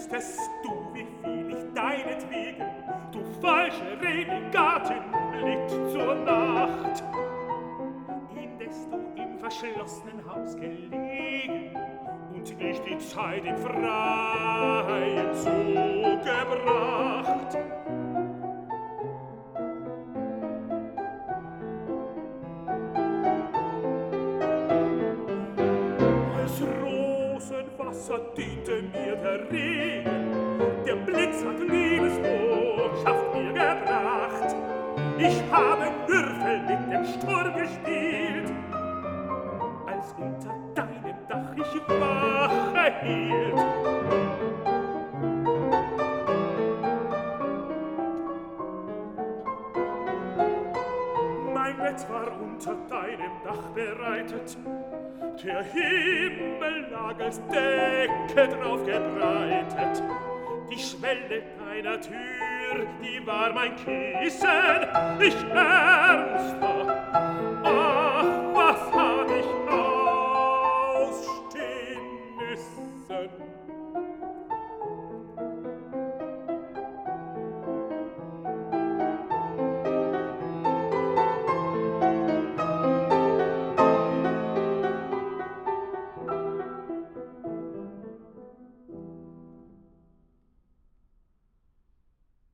wüsstest du, wie viel ich deinetwegen, du falsche Renegatin, litt zur Nacht. Indes du im verschlossenen Haus gelegen und ich die Zeit im Freien zugebracht. Als Rosenwasser diente mir der Regen, der Blitz hat Liebesbotschaft mir gebracht. Ich habe Würfel mit dem Sturm gespielt, als unter deinem Dach ich Wache hielt. Mein Bett war unter deinem Dach bereitet, der Himmel lag als Decke drauf gebreitet. Die Schwelle deiner Tür, die war mein Kissen, ich